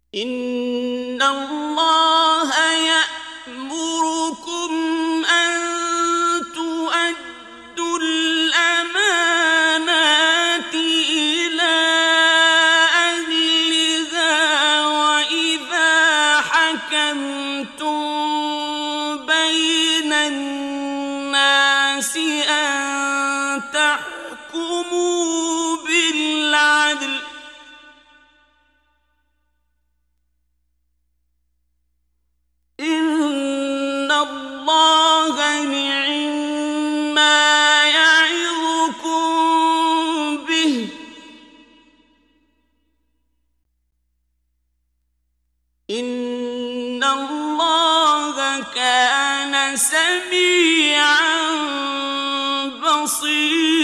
إن الله يأمركم أن تؤدوا الأمانات إلى أهلها وإذا حكمتم بين الناس أن تحكموا بالعدل إن الله نعما يعظكم به إن الله كان سميعا بصيرا